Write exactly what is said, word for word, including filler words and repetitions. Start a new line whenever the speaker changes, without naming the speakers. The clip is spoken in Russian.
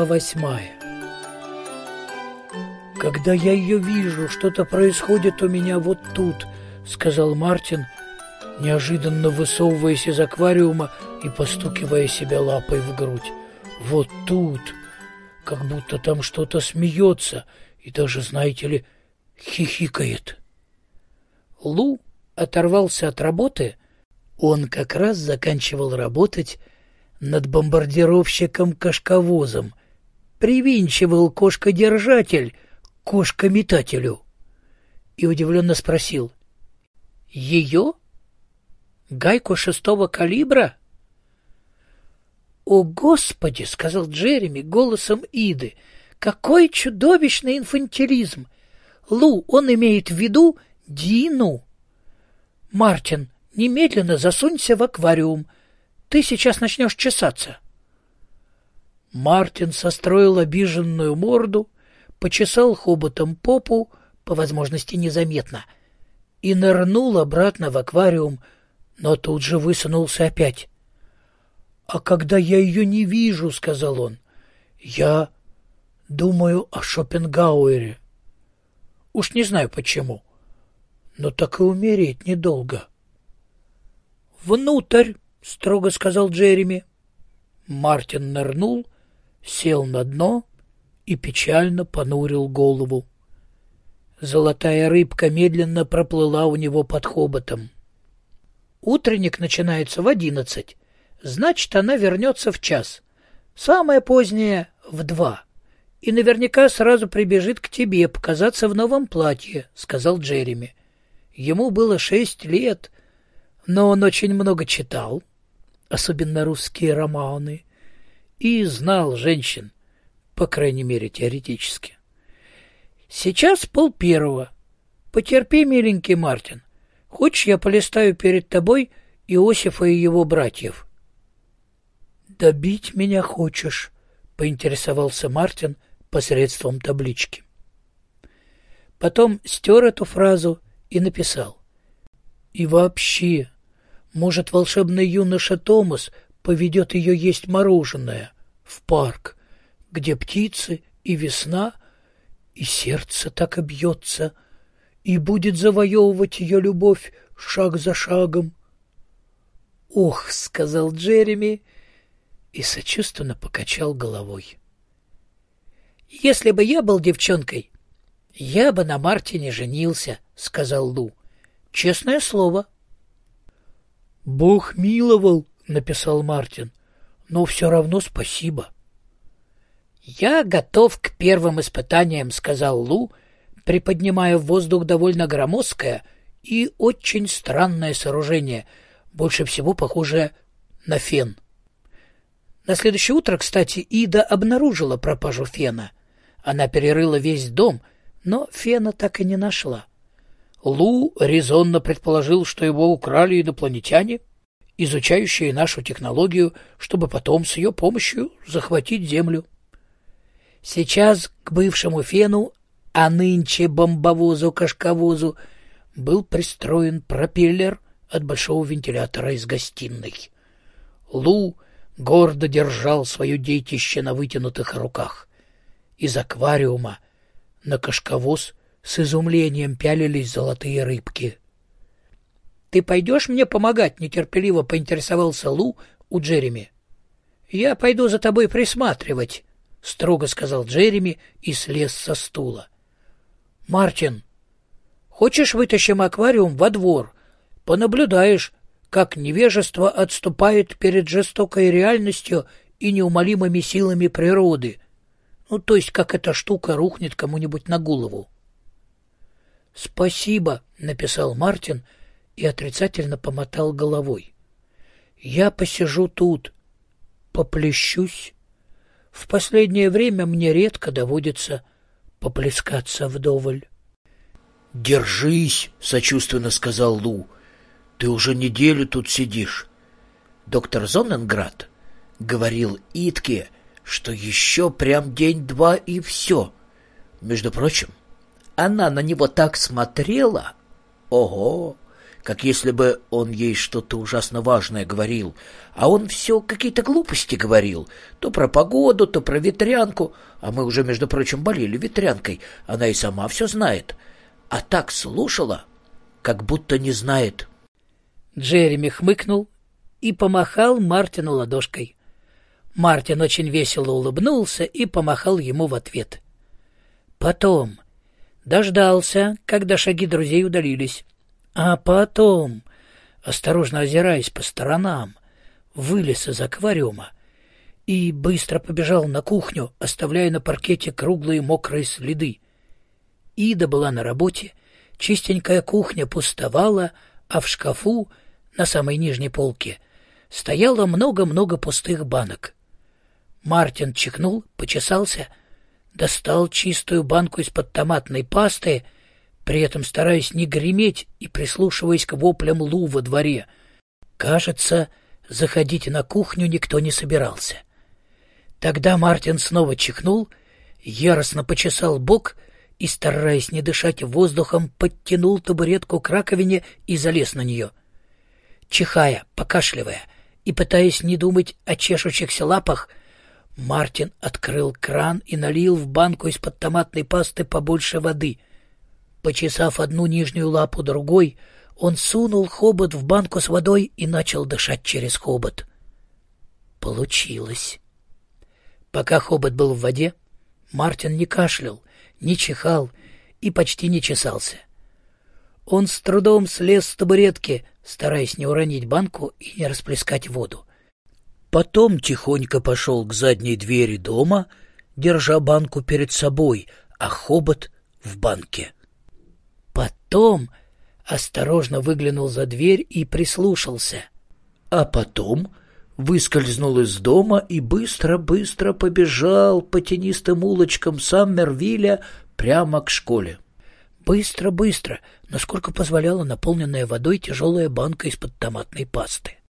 восьмая. «Когда я ее вижу, что-то происходит у меня вот тут», — сказал Мартин, неожиданно высовываясь из аквариума и постукивая себя лапой в грудь. «Вот тут, как будто там что-то смеется и даже, знаете ли, хихикает». Лу оторвался от работы. Он как раз заканчивал работать над бомбардировщиком-кошковозом, привинчивал кошкодержатель к кошкометателю и удивленно спросил: «Ее? Гайку шестого калибра?» «О, Господи!» — сказал Джереми голосом Иды. «Какой чудовищный инфантилизм! Лу, он имеет в виду Дину. Мартин, немедленно засунься в аквариум. Ты сейчас начнешь чесаться». Мартин состроил обиженную морду, почесал хоботом попу, по возможности незаметно, и нырнул обратно в аквариум, но тут же высунулся опять. «А когда я ее не вижу, — сказал он, — я думаю о Шопенгауэре. Уж не знаю почему, но так и умереть недолго». «Внутрь! — строго сказал Джереми. Мартин нырнул, сел на дно и печально понурил голову. Золотая рыбка медленно проплыла у него под хоботом. «Утренник начинается в одиннадцать. Значит, она вернется в час. Самое позднее — в два. И наверняка сразу прибежит к тебе показаться в новом платье», — сказал Джереми. Ему было шесть лет, но он очень много читал, особенно русские романы, и знал женщин, по крайней мере, теоретически. «Сейчас пол первого. Потерпи, миленький Мартин. Хочешь, я полистаю перед тобой Иосифа и его братьев?» «Добить меня хочешь?» — поинтересовался Мартин посредством таблички. Потом стер эту фразу и написал: «И вообще, может, волшебный юноша Томас поведет ее есть мороженое в парк, где птицы и весна, и сердце так и бьется, и будет завоевывать ее любовь шаг за шагом». «Ох!» — сказал Джереми и сочувственно покачал головой. «Если бы я был девчонкой, я бы на Мартине женился», — сказал Лу. «Честное слово». «Бог миловал», — написал Мартин, — «но все равно спасибо». «Я готов к первым испытаниям», — сказал Лу, приподнимая в воздух довольно громоздкое и очень странное сооружение, больше всего похожее на фен. На следующее утро, кстати, Ида обнаружила пропажу фена. Она перерыла весь дом, но фена так и не нашла. Лу резонно предположил, что его украли инопланетяне, изучающие нашу технологию, чтобы потом с ее помощью захватить Землю. Сейчас к бывшему фену, а нынче бомбовозу-кашковозу, был пристроен пропеллер от большого вентилятора из гостиной. Лу гордо держал свое детище на вытянутых руках. Из аквариума на кашковоз с изумлением пялились золотые рыбки. «Ты пойдешь мне помогать?» — нетерпеливо поинтересовался Лу у Джереми. «Я пойду за тобой присматривать», — строго сказал Джереми и слез со стула. «Мартин, хочешь, вытащим аквариум во двор? Понаблюдаешь, как невежество отступает перед жестокой реальностью и неумолимыми силами природы. Ну, то есть, как эта штука рухнет кому-нибудь на голову». «Спасибо», — написал Мартин и отрицательно помотал головой. «Я посижу тут, поплещусь. В последнее время мне редко доводится поплескаться вдоволь».
«Держись», — сочувственно сказал Лу. «Ты уже неделю тут сидишь. Доктор Зонненград говорил Итке, что еще прям день-два и все. Между прочим, она на него так смотрела. Ого! как если бы он ей что-то ужасно важное говорил. А он все какие-то глупости говорил. То про погоду, то про ветрянку. А мы уже, между прочим, болели ветрянкой. Она и сама все знает. А так слушала, как будто не знает.
Джереми хмыкнул и помахал Мартину ладошкой. Мартин очень весело улыбнулся и помахал ему в ответ. Потом дождался, когда шаги друзей удалились. А потом, осторожно озираясь по сторонам, вылез из аквариума и быстро побежал на кухню, оставляя на паркете круглые мокрые следы. Ида была на работе, чистенькая кухня пустовала, а в шкафу на самой нижней полке стояло много-много пустых банок. Мартин чихнул, почесался, достал чистую банку из-под томатной пасты, при этом стараясь не греметь и прислушиваясь к воплям Лу во дворе. Кажется, заходить на кухню никто не собирался. Тогда Мартин снова чихнул, яростно почесал бок и, стараясь не дышать воздухом, подтянул табуретку к раковине и залез на нее. Чихая, покашливая и пытаясь не думать о чешущихся лапах, Мартин открыл кран и налил в банку из-под томатной пасты побольше воды. Почесав одну нижнюю лапу другой, он сунул хобот в банку с водой и начал дышать через хобот. Получилось. Пока хобот был в воде, Мартин не кашлял, не чихал и почти не чесался. Он с трудом слез с табуретки, стараясь не уронить банку и не расплескать воду. Потом тихонько пошел к задней двери дома, держа банку перед собой, а хобот в банке. Потом осторожно выглянул за дверь и прислушался. А потом выскользнул из дома и быстро-быстро побежал по тенистым улочкам Саммервилля прямо к школе. Быстро-быстро, насколько позволяла наполненная водой тяжелая банка из-под томатной пасты.